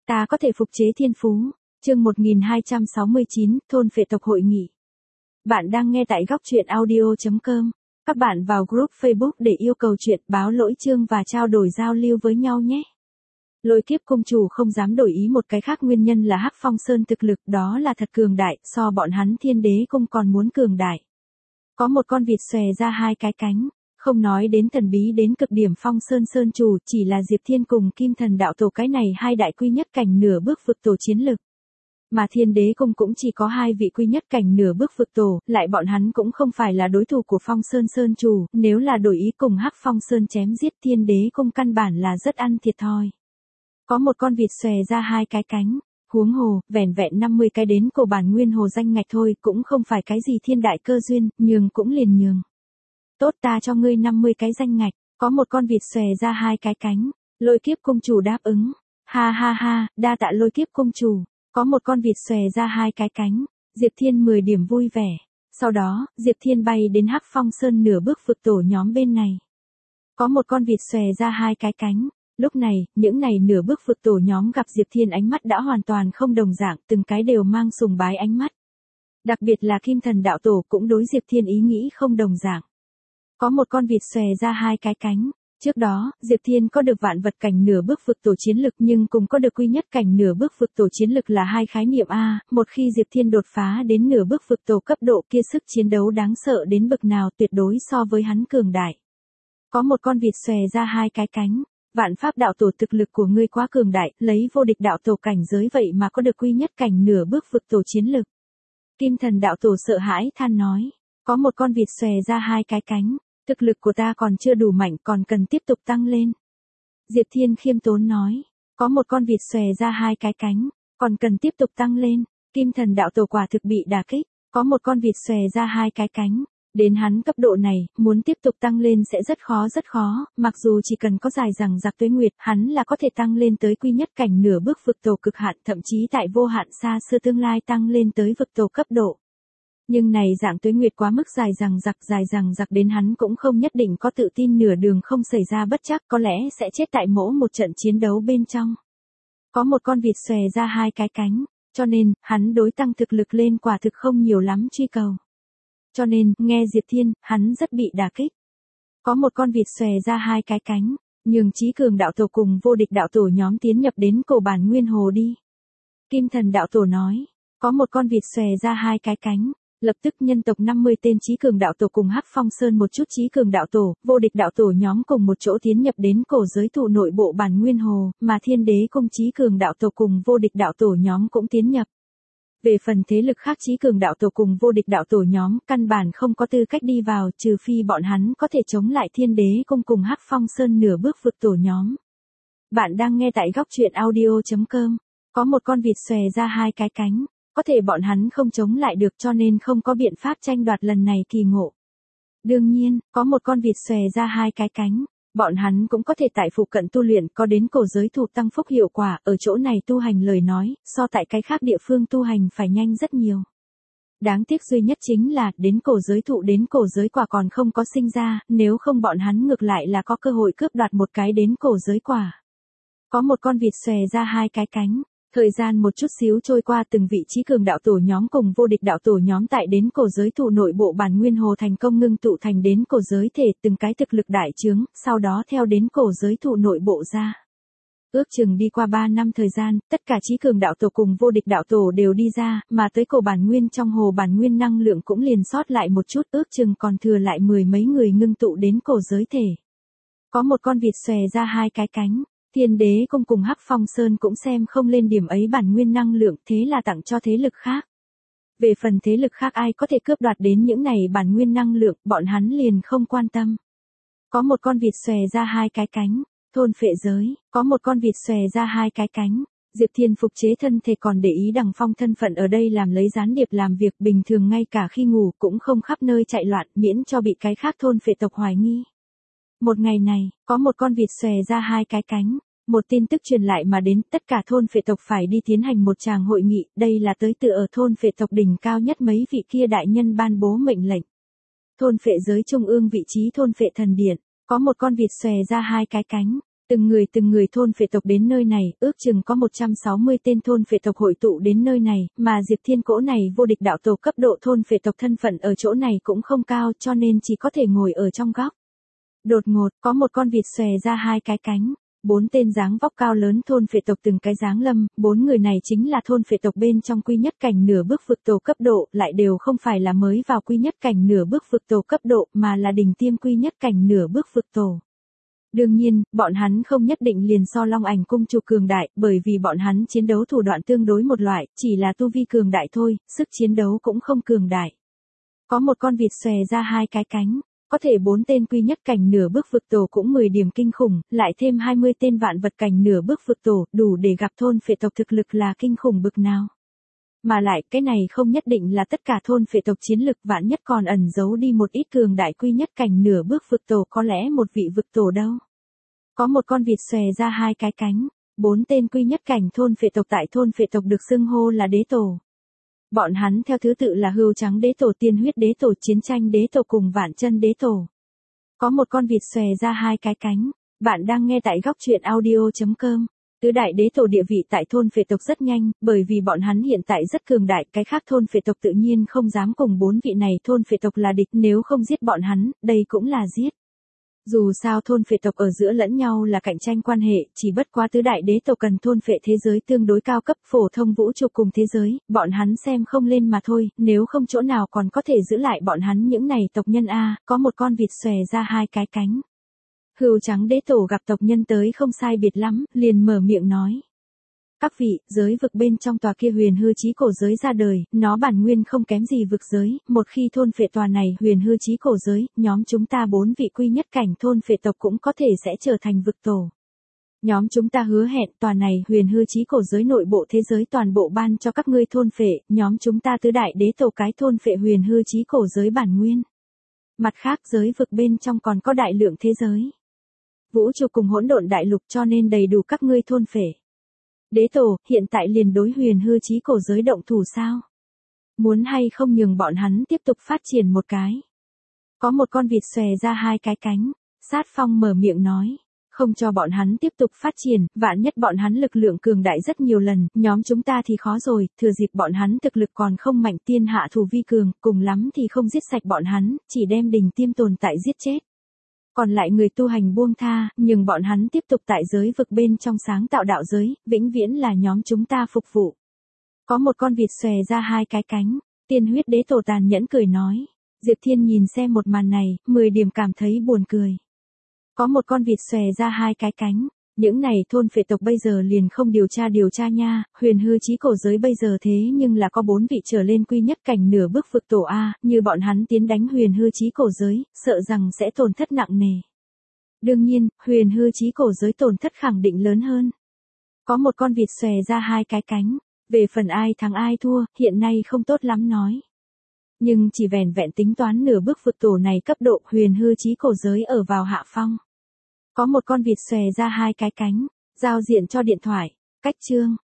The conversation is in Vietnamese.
Ta có thể phục chế thiên phú. Chương 1269, thôn phệ tộc hội nghị. Bạn đang nghe tại góc truyện audio.com. Các bạn vào group Facebook để yêu cầu chuyện, báo lỗi chương và trao đổi giao lưu với nhau nhé. Lôi Kiếp Cung chủ không dám đổi ý một cái khác nguyên nhân là Hắc Phong Sơn thực lực đó là thật cường đại, so bọn hắn Thiên Đế Cung còn muốn cường đại. Có một con vịt xòe ra hai cái cánh, không nói đến thần bí đến cực điểm Phong Sơn Sơn chủ, chỉ là Diệp Thiên cùng Kim Thần Đạo Tổ cái này hai đại quy nhất cảnh nửa bước vực tổ chiến lực. Mà Thiên Đế Cung cũng chỉ có hai vị quy nhất cảnh nửa bước vực tổ, lại bọn hắn cũng không phải là đối thủ của Phong Sơn Sơn chủ, nếu là đổi ý cùng Hắc Phong Sơn chém giết Thiên Đế Cung căn bản là rất ăn thiệt thòi. Có một con vịt xòe ra hai cái cánh, huống hồ, vẻn vẹn 50 cái đến cổ bản nguyên hồ danh ngạch thôi, cũng không phải cái gì thiên đại cơ duyên, nhường cũng liền nhường. Tốt, ta cho ngươi 50 cái danh ngạch, có một con vịt xòe ra hai cái cánh, Lôi Kiếp Cung chủ đáp ứng. Ha ha ha, đa tạ Lôi Kiếp Cung chủ. Có một con vịt xòe ra hai cái cánh, Diệp Thiên 10 điểm vui vẻ. Sau đó, Diệp Thiên bay đến Hắc Phong Sơn nửa bước vực tổ nhóm bên này. Có một con vịt xòe ra hai cái cánh. Lúc này, những này nửa bước vực tổ nhóm gặp Diệp Thiên ánh mắt đã hoàn toàn không đồng dạng, từng cái đều mang sùng bái ánh mắt. Đặc biệt là Kim Thần Đạo Tổ cũng đối Diệp Thiên ý nghĩ không đồng dạng. Có một con vịt xòe ra hai cái cánh. Trước đó, Diệp Thiên có được vạn vật cảnh nửa bước vực tổ chiến lực nhưng cũng có được quy nhất cảnh nửa bước vực tổ chiến lực là hai khái niệm A, một khi Diệp Thiên đột phá đến nửa bước vực tổ cấp độ kia sức chiến đấu đáng sợ đến bậc nào tuyệt đối so với hắn cường đại. Có một con vịt xòe ra hai cái cánh, Vạn Pháp Đạo Tổ thực lực của ngươi quá cường đại, lấy vô địch đạo tổ cảnh giới vậy mà có được quy nhất cảnh nửa bước vực tổ chiến lực. Kim Thần Đạo Tổ sợ hãi than nói, có một con vịt xòe ra hai cái cánh. Thực lực của ta còn chưa đủ mạnh, còn cần tiếp tục tăng lên. Diệp Thiên khiêm tốn nói, có một con vịt xòe ra hai cái cánh, còn cần tiếp tục tăng lên. Kim Thần Đạo Tổ quả thực bị đả kích, có một con vịt xòe ra hai cái cánh. Đến hắn cấp độ này, muốn tiếp tục tăng lên sẽ rất khó, mặc dù chỉ cần có dài dằng dặc tuế nguyệt, hắn là có thể tăng lên tới quy nhất cảnh nửa bước vực tổ cực hạn, thậm chí tại vô hạn xa xưa tương lai tăng lên tới vực tổ cấp độ. Nhưng này dạng tuế nguyệt quá mức dài dằng dặc đến hắn cũng không nhất định có tự tin nửa đường không xảy ra bất trắc, có lẽ sẽ chết tại mỗi một trận chiến đấu bên trong. Có một con vịt xòe ra hai cái cánh, cho nên, hắn đối tăng thực lực lên quả thực không nhiều lắm truy cầu. Cho nên, nghe Diệp Thiên, hắn rất bị đả kích. Có một con vịt xòe ra hai cái cánh, nhường Chí Cường Đạo Tổ cùng vô địch đạo tổ nhóm tiến nhập đến cổ bản nguyên hồ đi. Kim Thần Đạo Tổ nói, có một con vịt xòe ra hai cái cánh. Lập tức nhân tộc 50 tên Chí Cường Đạo Tổ cùng Hắc Phong Sơn một chút Chí Cường Đạo Tổ, vô địch đạo tổ nhóm cùng một chỗ tiến nhập đến cổ giới thụ nội bộ bản nguyên hồ, mà Thiên Đế Cung Chí Cường Đạo Tổ cùng vô địch đạo tổ nhóm cũng tiến nhập. Về phần thế lực khác Chí Cường Đạo Tổ cùng vô địch đạo tổ nhóm căn bản không có tư cách đi vào, trừ phi bọn hắn có thể chống lại Thiên Đế Cung cùng Hắc Phong Sơn nửa bước vực tổ nhóm. Bạn đang nghe tại góc truyện audio.com. Có một con vịt xòe ra hai cái cánh. Có thể bọn hắn không chống lại được cho nên không có biện pháp tranh đoạt lần này kỳ ngộ. Đương nhiên, có một con vịt xòe ra hai cái cánh, bọn hắn cũng có thể tại phụ cận tu luyện có đến cổ giới thụ tăng phúc hiệu quả, ở chỗ này tu hành lời nói, so tại cái khác địa phương tu hành phải nhanh rất nhiều. Đáng tiếc duy nhất chính là, đến cổ giới quả còn không có sinh ra, nếu không bọn hắn ngược lại là có cơ hội cướp đoạt một cái đến cổ giới quả. Có một con vịt xòe ra hai cái cánh. Thời gian một chút xíu trôi qua từng vị Chí Cường Đạo Tổ nhóm cùng vô địch đạo tổ nhóm tại đến cổ giới thụ nội bộ bản nguyên hồ thành công ngưng tụ thành đến cổ giới thể từng cái thực lực đại trướng, sau đó theo đến cổ giới thụ nội bộ ra. Ước chừng đi qua 3 năm thời gian, tất cả Chí Cường Đạo Tổ cùng vô địch đạo tổ đều đi ra, mà tới cổ bản nguyên trong hồ bản nguyên năng lượng cũng liền sót lại một chút, ước chừng còn thừa lại 10 mấy người ngưng tụ đến cổ giới thể. Có một con vịt xòe ra hai cái cánh. Thiên Đế Cung cùng Hắc Phong Sơn cũng xem không lên điểm ấy bản nguyên năng lượng, thế là tặng cho thế lực khác. Về phần thế lực khác ai có thể cướp đoạt đến những này bản nguyên năng lượng, bọn hắn liền không quan tâm. Có một con vịt xòe ra hai cái cánh, thôn phệ giới, có một con vịt xòe ra hai cái cánh. Diệp Thiên phục chế thân thể còn để ý Đằng Phong thân phận ở đây làm lấy gián điệp làm việc bình thường ngay cả khi ngủ cũng không khắp nơi chạy loạn miễn cho bị cái khác thôn phệ tộc hoài nghi. Một ngày này, có một con vịt xòe ra hai cái cánh, một tin tức truyền lại mà đến tất cả thôn phệ tộc phải đi tiến hành một tràng hội nghị, đây là tới từ ở thôn phệ tộc đỉnh cao nhất mấy vị kia đại nhân ban bố mệnh lệnh. Thôn phệ giới trung ương vị trí thôn phệ thần điện, có một con vịt xòe ra hai cái cánh, Từng người thôn phệ tộc đến nơi này, ước chừng có 160 tên thôn phệ tộc hội tụ đến nơi này, mà Diệp Thiên cỗ này vô địch đạo tổ cấp độ thôn phệ tộc thân phận ở chỗ này cũng không cao cho nên chỉ có thể ngồi ở trong góc. Đột ngột, có một con vịt xòe ra hai cái cánh. 4 tên dáng vóc cao lớn thôn phệ tộc từng cái dáng lâm, 4 người này chính là thôn phệ tộc bên trong quy nhất cảnh nửa bước vực tổ cấp độ, lại đều không phải là mới vào quy nhất cảnh nửa bước vực tổ cấp độ mà là đỉnh tiêm quy nhất cảnh nửa bước vực tổ. Đương nhiên, bọn hắn không nhất định liền so Long Ảnh cung chủ cường đại, bởi vì bọn hắn chiến đấu thủ đoạn tương đối một loại, chỉ là tu vi cường đại thôi, sức chiến đấu cũng không cường đại. Có một con vịt xòe ra hai cái cánh. Có thể 4 tên quy nhất cảnh nửa bước vực tổ cũng 10 điểm kinh khủng, lại thêm 20 tên vạn vật cảnh nửa bước vực tổ, đủ để gặp thôn phệ tộc thực lực là kinh khủng bực nào. Mà lại, cái này không nhất định là tất cả thôn phệ tộc chiến lực, vạn nhất còn ẩn giấu đi một ít cường đại quy nhất cảnh nửa bước vực tổ, có lẽ một vị vực tổ đâu. Có một con vịt xòe ra hai cái cánh, 4 tên quy nhất cảnh thôn phệ tộc tại thôn phệ tộc được xưng hô là đế tổ. Bọn hắn theo thứ tự là Hươu Trắng Đế Tổ, Tiên Huyết Đế Tổ, Chiến Tranh Đế Tổ cùng Vạn Chân Đế Tổ. Có một con vịt xòe ra hai cái cánh. Bạn đang nghe tại góc truyện audio.com. Tứ đại đế tổ địa vị tại thôn phệ tộc rất nhanh, bởi vì bọn hắn hiện tại rất cường đại, cái khác thôn phệ tộc tự nhiên không dám cùng 4 vị này thôn phệ tộc là địch, nếu không giết bọn hắn, đây cũng là giết. Dù sao thôn phệ tộc ở giữa lẫn nhau là cạnh tranh quan hệ, chỉ bất quá tứ đại đế tộc cần thôn phệ thế giới tương đối cao cấp, phổ thông vũ trụ cùng thế giới, bọn hắn xem không lên mà thôi, nếu không chỗ nào còn có thể giữ lại bọn hắn những này tộc nhân a. Có một con vịt xòe ra hai cái cánh. Hươu Trắng Đế Tổ gặp tộc nhân tới không sai biệt lắm, liền mở miệng nói. Các vị, giới vực bên trong tòa kia huyền hư chí cổ giới ra đời, nó bản nguyên không kém gì vực giới, một khi thôn phệ tòa này huyền hư chí cổ giới, nhóm chúng ta 4 vị quy nhất cảnh thôn phệ tộc cũng có thể sẽ trở thành vực tổ. Nhóm chúng ta hứa hẹn tòa này huyền hư chí cổ giới nội bộ thế giới toàn bộ ban cho các ngươi thôn phệ, nhóm chúng ta tứ đại đế tổ cái thôn phệ huyền hư chí cổ giới bản nguyên. Mặt khác giới vực bên trong còn có đại lượng thế giới. Vũ trụ cùng hỗn độn đại lục cho nên đầy đủ các ngươi thôn phệ. Đế tổ, hiện tại liền đối huyền hư chí cổ giới động thủ sao? Muốn hay không nhường bọn hắn tiếp tục phát triển một cái? Có một con vịt xòe ra hai cái cánh, Sát Phong mở miệng nói. Không cho bọn hắn tiếp tục phát triển, vạn nhất bọn hắn lực lượng cường đại rất nhiều lần, nhóm chúng ta thì khó rồi, thừa dịp bọn hắn thực lực còn không mạnh tiên hạ thủ vi cường, cùng lắm thì không giết sạch bọn hắn, chỉ đem đỉnh tiêm tồn tại giết chết. Còn lại người tu hành buông tha, nhưng bọn hắn tiếp tục tại giới vực bên trong sáng tạo đạo giới, vĩnh viễn là nhóm chúng ta phục vụ. Có một con vịt xòe ra hai cái cánh, Tiên Huyết Đế Tổ tàn nhẫn cười nói. Diệp Thiên nhìn xem một màn này, 10 điểm cảm thấy buồn cười. Có một con vịt xòe ra hai cái cánh. Những này thôn phệ tộc bây giờ liền không điều tra nha, huyền hư chí cổ giới bây giờ thế nhưng là có 4 vị trở lên quy nhất cảnh nửa bước vực tổ A, như bọn hắn tiến đánh huyền hư chí cổ giới, sợ rằng sẽ tổn thất nặng nề. Đương nhiên, huyền hư chí cổ giới tổn thất khẳng định lớn hơn. Có một con vịt xòe ra hai cái cánh, về phần ai thắng ai thua, hiện nay không tốt lắm nói. Nhưng chỉ vẻn vẹn tính toán nửa bước vực tổ này cấp độ huyền hư chí cổ giới ở vào hạ phong. Có một con vịt xòe ra hai cái cánh, giao diện cho điện thoại, cách chương,